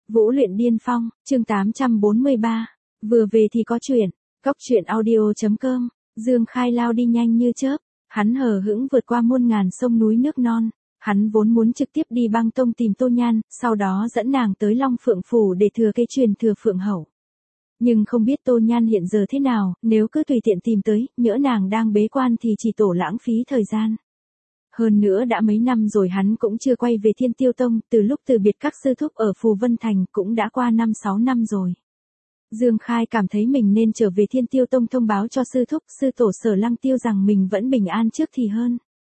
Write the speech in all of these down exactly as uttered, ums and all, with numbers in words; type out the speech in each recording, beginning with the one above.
Vũ luyện điên phong, chương tám trăm bốn mươi ba. Vừa về thì có chuyện. Cốc truyện audio chấm com. Dương Khai lao đi nhanh như chớp. Hắn hờ hững vượt qua muôn ngàn sông núi nước non. Hắn vốn muốn trực tiếp đi băng tông tìm Tô Nhan, sau đó dẫn nàng tới Long Phượng Phủ để thừa kế truyền thừa Phượng Hậu. Nhưng không biết Tô Nhan hiện giờ thế nào, nếu cứ tùy tiện tìm tới, nhỡ nàng đang bế quan thì chỉ tổ lãng phí thời gian. Hơn nữa đã mấy năm rồi hắn cũng chưa quay về Thiên Tiêu Tông, từ lúc từ biệt các sư thúc ở Phù Vân Thành cũng đã qua năm sáu năm rồi. Dương Khai cảm thấy mình nên trở về Thiên Tiêu Tông thông báo cho sư thúc, sư tổ Sở Lăng Tiêu rằng mình vẫn bình an trước thì hơn.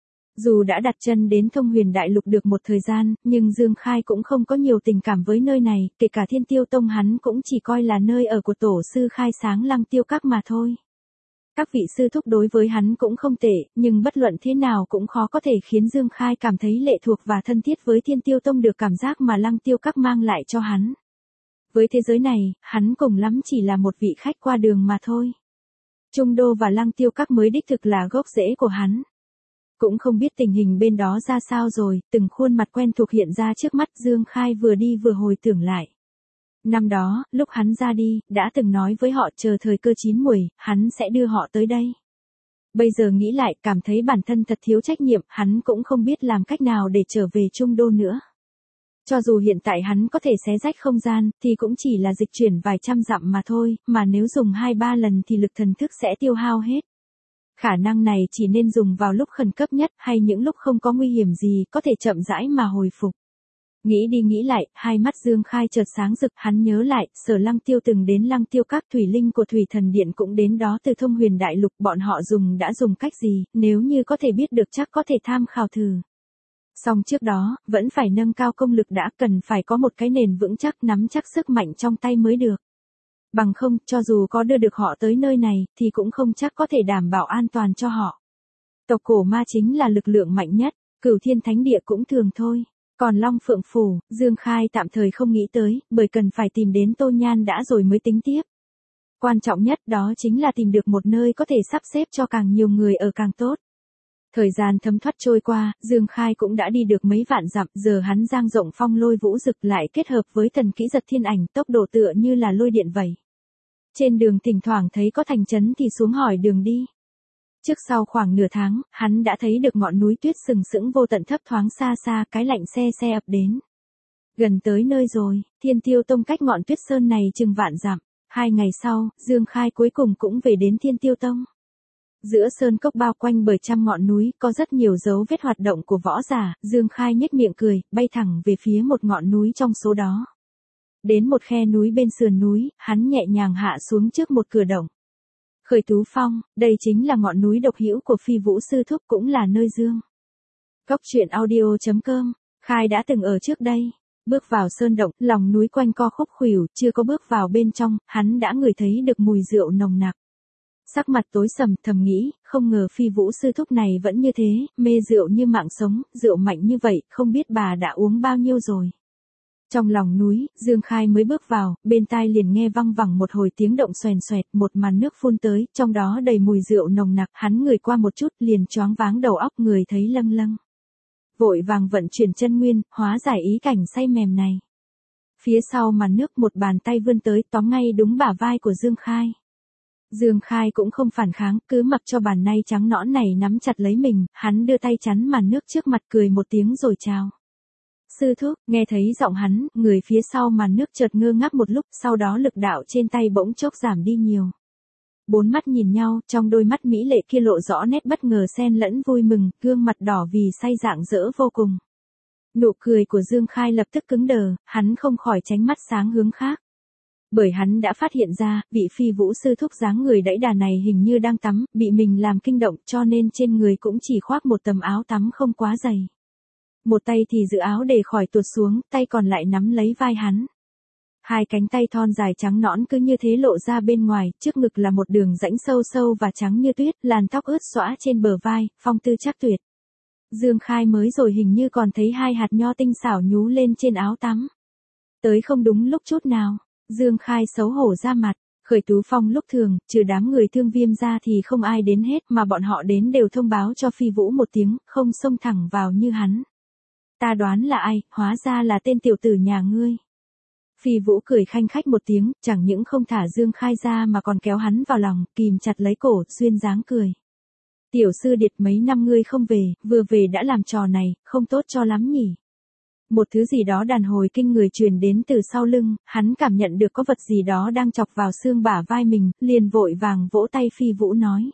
Dù đã đặt chân đến Thông Huyền Đại Lục được một thời gian, nhưng Dương Khai cũng không có nhiều tình cảm với nơi này, kể cả Thiên Tiêu Tông hắn cũng chỉ coi là nơi ở của tổ sư khai sáng Lăng Tiêu Các mà thôi. Các vị sư thúc đối với hắn cũng không tệ, nhưng bất luận thế nào cũng khó có thể khiến Dương Khai cảm thấy lệ thuộc và thân thiết với Thiên Tiêu Tông được cảm giác mà Lăng Tiêu Các mang lại cho hắn. Với thế giới này, hắn cùng lắm chỉ là một vị khách qua đường mà thôi. Trung Đô và Lăng Tiêu Các mới đích thực là gốc rễ của hắn. Cũng không biết tình hình bên đó ra sao rồi, từng khuôn mặt quen thuộc hiện ra trước mắt Dương Khai vừa đi vừa hồi tưởng lại. Năm đó, lúc hắn ra đi, đã từng nói với họ chờ thời cơ chín muồi, hắn sẽ đưa họ tới đây. Bây giờ nghĩ lại, cảm thấy bản thân thật thiếu trách nhiệm, hắn cũng không biết làm cách nào để trở về Trung Đô nữa. Cho dù hiện tại hắn có thể xé rách không gian, thì cũng chỉ là dịch chuyển vài trăm dặm mà thôi, mà nếu dùng hai ba lần thì lực thần thức sẽ tiêu hao hết. Khả năng này chỉ nên dùng vào lúc khẩn cấp nhất, hay những lúc không có nguy hiểm gì, có thể chậm rãi mà hồi phục. Nghĩ đi nghĩ lại, hai mắt Dương Khai chợt sáng rực, hắn nhớ lại, Sở Lăng Tiêu từng đến Lăng Tiêu Các, thủy linh của Thủy Thần Điện cũng đến đó từ Thông Huyền Đại Lục, bọn họ dùng đã dùng cách gì, nếu như có thể biết được chắc có thể tham khảo thử. Song trước đó, vẫn phải nâng cao công lực đã, cần phải có một cái nền vững chắc, nắm chắc sức mạnh trong tay mới được. Bằng không, cho dù có đưa được họ tới nơi này, thì cũng không chắc có thể đảm bảo an toàn cho họ. Tộc cổ ma chính là lực lượng mạnh nhất, Cửu Thiên Thánh Địa cũng thường thôi. Còn Long Phượng Phủ, Dương Khai tạm thời không nghĩ tới, bởi cần phải tìm đến Tô Nhan đã rồi mới tính tiếp. Quan trọng nhất đó chính là tìm được một nơi có thể sắp xếp cho càng nhiều người ở càng tốt. Thời gian thấm thoát trôi qua, Dương Khai cũng đã đi được mấy vạn dặm, giờ hắn giang rộng phong lôi vũ dực lại kết hợp với thần kỹ giật thiên ảnh, tốc độ tựa như là lôi điện vậy. Trên đường thỉnh thoảng thấy có thành trấn thì xuống hỏi đường đi. Trước sau khoảng nửa tháng, hắn đã thấy được ngọn núi tuyết sừng sững vô tận thấp thoáng xa xa, cái lạnh xe xe ập đến. Gần tới nơi rồi, Thiên Tiêu Tông cách ngọn tuyết sơn này chừng vạn dặm. Hai ngày sau, Dương Khai cuối cùng cũng về đến Thiên Tiêu Tông. Giữa sơn cốc bao quanh bởi trăm ngọn núi, có rất nhiều dấu vết hoạt động của võ giả, Dương Khai nhếch miệng cười, bay thẳng về phía một ngọn núi trong số đó. Đến một khe núi bên sườn núi, hắn nhẹ nhàng hạ xuống trước một cửa động. Khởi Tú Phong, đây chính là ngọn núi độc hữu của Phi Vũ sư thúc, cũng là nơi Dương. Cốc truyện audio chấm com, Khai đã từng ở trước đây. Bước vào sơn động, lòng núi quanh co khúc khuỷu, chưa có bước vào bên trong, hắn đã ngửi thấy được mùi rượu nồng nặc. Sắc mặt tối sầm, thầm nghĩ, không ngờ Phi Vũ sư thúc này vẫn như thế, mê rượu như mạng sống, rượu mạnh như vậy, không biết bà đã uống bao nhiêu rồi. Trong lòng núi, Dương Khai mới bước vào, bên tai liền nghe văng vẳng một hồi tiếng động xoèn xoẹt, một màn nước phun tới, trong đó đầy mùi rượu nồng nặc, hắn ngửi qua một chút, liền choáng váng đầu óc, người thấy lâng lâng. Vội vàng vận chuyển chân nguyên, hóa giải ý cảnh say mềm này. Phía sau màn nước một bàn tay vươn tới, tóm ngay đúng bả vai của Dương Khai. Dương Khai cũng không phản kháng, cứ mặc cho bàn tay trắng nõn này nắm chặt lấy mình, hắn đưa tay chắn màn nước trước mặt, cười một tiếng rồi chào. Sư thúc, nghe thấy giọng hắn, người phía sau màn nước chợt ngơ ngác một lúc, sau đó lực đạo trên tay bỗng chốc giảm đi nhiều. Bốn mắt nhìn nhau, trong đôi mắt mỹ lệ kia lộ rõ nét bất ngờ xen lẫn vui mừng, gương mặt đỏ vì say rạng rỡ vô cùng. Nụ cười của Dương Khai lập tức cứng đờ, hắn không khỏi tránh mắt sáng hướng khác. Bởi hắn đã phát hiện ra, vị Phi Vũ sư thúc dáng người đẫy đà này hình như đang tắm, bị mình làm kinh động, cho nên trên người cũng chỉ khoác một tấm áo tắm không quá dày. Một tay thì giữ áo để khỏi tuột xuống, tay còn lại nắm lấy vai hắn. Hai cánh tay thon dài trắng nõn cứ như thế lộ ra bên ngoài, trước ngực là một đường rãnh sâu sâu và trắng như tuyết, làn tóc ướt xõa trên bờ vai, phong tư chắc tuyệt. Dương Khai mới rồi hình như còn thấy hai hạt nho tinh xảo nhú lên trên áo tắm. Tới không đúng lúc chút nào, Dương Khai xấu hổ ra mặt. Khởi Tú Phong lúc thường, trừ đám người Thương Viêm ra thì không ai đến hết, mà bọn họ đến đều thông báo cho Phi Vũ một tiếng, không xông thẳng vào như hắn. Ta đoán là ai, hóa ra là tên tiểu tử nhà ngươi. Phi Vũ cười khanh khách một tiếng, chẳng những không thả Dương Khai ra mà còn kéo hắn vào lòng, kìm chặt lấy cổ, duyên dáng cười. Tiểu sư điệt mấy năm ngươi không về, vừa về đã làm trò này, không tốt cho lắm nhỉ. Một thứ gì đó đàn hồi kinh người truyền đến từ sau lưng, hắn cảm nhận được có vật gì đó đang chọc vào xương bả vai mình, liền vội vàng vỗ tay Phi Vũ nói.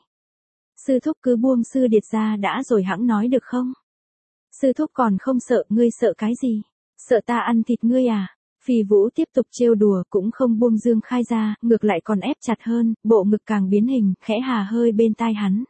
Sư thúc cứ buông sư điệt ra đã rồi hẵng nói được không? Sư thúc còn không sợ, ngươi sợ cái gì? Sợ ta ăn thịt ngươi à? Phi Vũ tiếp tục trêu đùa, cũng không buông Dương Khai ra, ngược lại còn ép chặt hơn, bộ ngực càng biến hình, khẽ hà hơi bên tai hắn.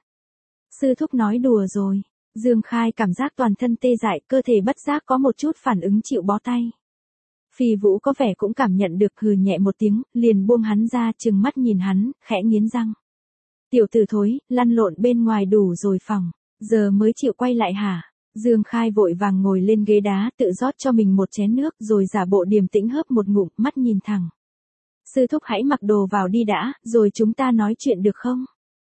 Sư thúc nói đùa rồi. Dương Khai cảm giác toàn thân tê dại, cơ thể bất giác có một chút phản ứng chịu bó tay. Phi Vũ có vẻ cũng cảm nhận được, hừ nhẹ một tiếng, liền buông hắn ra, trừng mắt nhìn hắn, khẽ nghiến răng. Tiểu tử thối, lăn lộn bên ngoài đủ rồi phòng, giờ mới chịu quay lại hả? Dương Khai vội vàng ngồi lên ghế đá, tự rót cho mình một chén nước, rồi giả bộ điềm tĩnh hớp một ngụm, mắt nhìn thẳng. Sư thúc hãy mặc đồ vào đi đã, rồi chúng ta nói chuyện được không?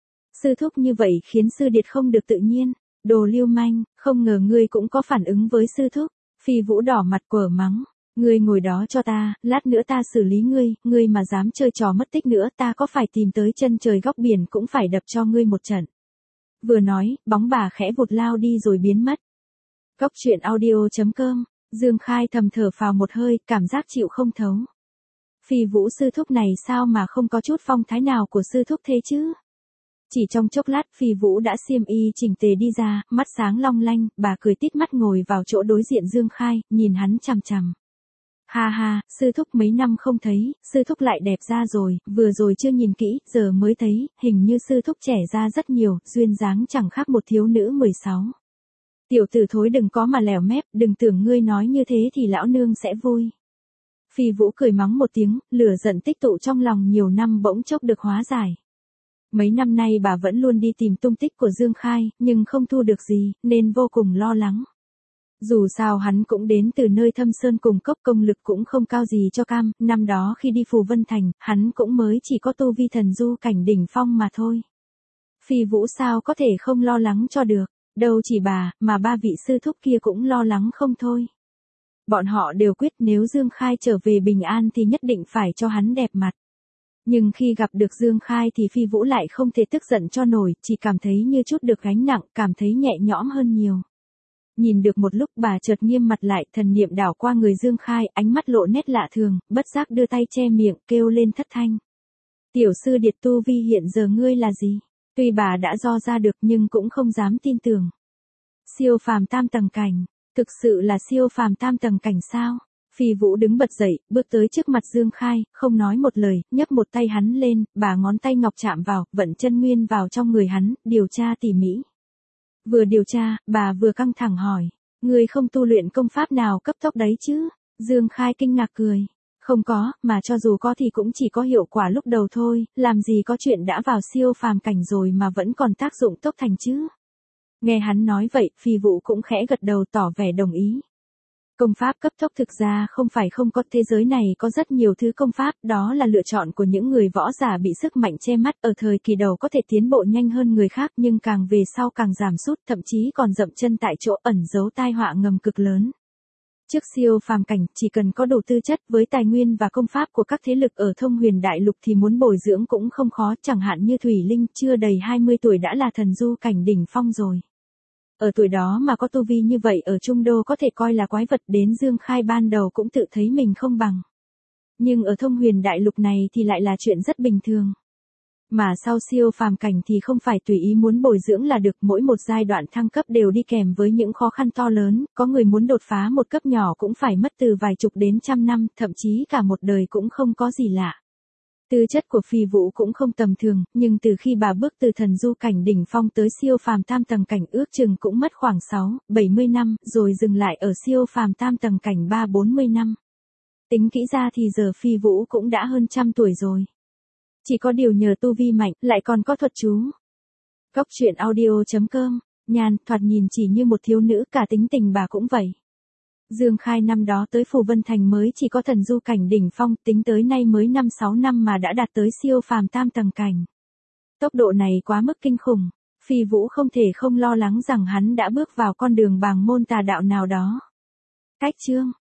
Sư thúc như vậy khiến sư điệt không được tự nhiên. Đồ lưu manh, không ngờ ngươi cũng có phản ứng với sư thúc. Phi Vũ đỏ mặt quở mắng. Ngươi ngồi đó cho ta, lát nữa ta xử lý ngươi, ngươi mà dám chơi trò mất tích nữa, ta có phải tìm tới chân trời góc biển cũng phải đập cho ngươi một trận. Vừa nói, bóng bà khẽ vụt lao đi rồi biến mất. Góc truyện audio chấm com, Dương Khai thầm thở phào một hơi, cảm giác chịu không thấu. Phi Vũ sư thúc này sao mà không có chút phong thái nào của sư thúc thế chứ? Chỉ trong chốc lát Phi Vũ đã xiêm y chỉnh tề đi ra, mắt sáng long lanh, bà cười tít mắt ngồi vào chỗ đối diện Dương Khai, nhìn hắn chằm chằm. Ha ha, sư thúc mấy năm không thấy, sư thúc lại đẹp ra rồi, vừa rồi chưa nhìn kỹ, giờ mới thấy, hình như sư thúc trẻ ra rất nhiều, duyên dáng chẳng khác một thiếu nữ mười sáu. Tiểu tử thối đừng có mà lèo mép, đừng tưởng ngươi nói như thế thì lão nương sẽ vui. Phi Vũ cười mắng một tiếng, lửa giận tích tụ trong lòng nhiều năm bỗng chốc được hóa giải. Mấy năm nay bà vẫn luôn đi tìm tung tích của Dương Khai, nhưng không thu được gì, nên vô cùng lo lắng. Dù sao hắn cũng đến từ nơi thâm sơn cùng cốc, công lực cũng không cao gì cho cam, năm đó khi đi Phù Vân Thành, hắn cũng mới chỉ có tu vi thần du cảnh đỉnh phong mà thôi. Phi Vũ sao có thể không lo lắng cho được, đâu chỉ bà, mà ba vị sư thúc kia cũng lo lắng không thôi. Bọn họ đều quyết nếu Dương Khai trở về bình an thì nhất định phải cho hắn đẹp mặt. Nhưng khi gặp được Dương Khai thì Phi Vũ lại không thể tức giận cho nổi, chỉ cảm thấy như chút được gánh nặng, cảm thấy nhẹ nhõm hơn nhiều. Nhìn được một lúc bà chợt nghiêm mặt lại, thần niệm đảo qua người Dương Khai, ánh mắt lộ nét lạ thường, bất giác đưa tay che miệng, kêu lên thất thanh. Tiểu sư điệt tu vi hiện giờ ngươi là gì? Tuy bà đã do ra được nhưng cũng không dám tin tưởng. Siêu phàm tam tầng cảnh, thực sự là siêu phàm tam tầng cảnh sao? Phi Vũ đứng bật dậy, bước tới trước mặt Dương Khai, không nói một lời, nhấc một tay hắn lên, bà ngón tay ngọc chạm vào, vận chân nguyên vào trong người hắn, điều tra tỉ mỉ. Vừa điều tra, bà vừa căng thẳng hỏi, ngươi không tu luyện công pháp nào cấp tốc đấy chứ? Dương Khai kinh ngạc cười, không có, mà cho dù có thì cũng chỉ có hiệu quả lúc đầu thôi, làm gì có chuyện đã vào siêu phàm cảnh rồi mà vẫn còn tác dụng tốc thành chứ? Nghe hắn nói vậy, Phi Vũ cũng khẽ gật đầu tỏ vẻ đồng ý. Công pháp cấp tốc thực ra không phải không có, thế giới này có rất nhiều thứ công pháp, đó là lựa chọn của những người võ giả bị sức mạnh che mắt, ở thời kỳ đầu có thể tiến bộ nhanh hơn người khác nhưng càng về sau càng giảm sút, thậm chí còn dậm chân tại chỗ, ẩn giấu tai họa ngầm cực lớn. Trước siêu phàm cảnh, chỉ cần có đủ tư chất với tài nguyên và công pháp của các thế lực ở Thông Huyền Đại Lục thì muốn bồi dưỡng cũng không khó, chẳng hạn như Thủy Linh chưa đầy hai mươi tuổi đã là thần du cảnh đỉnh phong rồi. Ở tuổi đó mà có tu vi như vậy ở Trung Đô có thể coi là quái vật, đến Dương Khai ban đầu cũng tự thấy mình không bằng. Nhưng ở Thông Huyền Đại Lục này thì lại là chuyện rất bình thường. Mà sau siêu phàm cảnh thì không phải tùy ý muốn bồi dưỡng là được, mỗi một giai đoạn thăng cấp đều đi kèm với những khó khăn to lớn, có người muốn đột phá một cấp nhỏ cũng phải mất từ vài chục đến trăm năm, thậm chí cả một đời cũng không có gì lạ. Tư chất của Phi Vũ cũng không tầm thường, nhưng từ khi bà bước từ thần du cảnh đỉnh phong tới siêu phàm tam tầng cảnh ước chừng cũng mất khoảng sáu, bảy mươi năm, rồi dừng lại ở siêu phàm tam tầng cảnh ba bốn mươi năm. Tính kỹ ra thì giờ Phi Vũ cũng đã hơn trăm tuổi rồi. Chỉ có điều nhờ tu vi mạnh, lại còn có thuật chú. Góc truyện audio chấm com, nhàn, thoạt nhìn chỉ như một thiếu nữ, cả tính tình bà cũng vậy. Dương Khai năm đó tới Phù Vân Thành mới chỉ có thần du cảnh đỉnh phong, tính tới nay mới năm sáu năm mà đã đạt tới siêu phàm tam tầng cảnh. Tốc độ này quá mức kinh khủng, Phi Vũ không thể không lo lắng rằng hắn đã bước vào con đường bàng môn tà đạo nào đó. Cách chương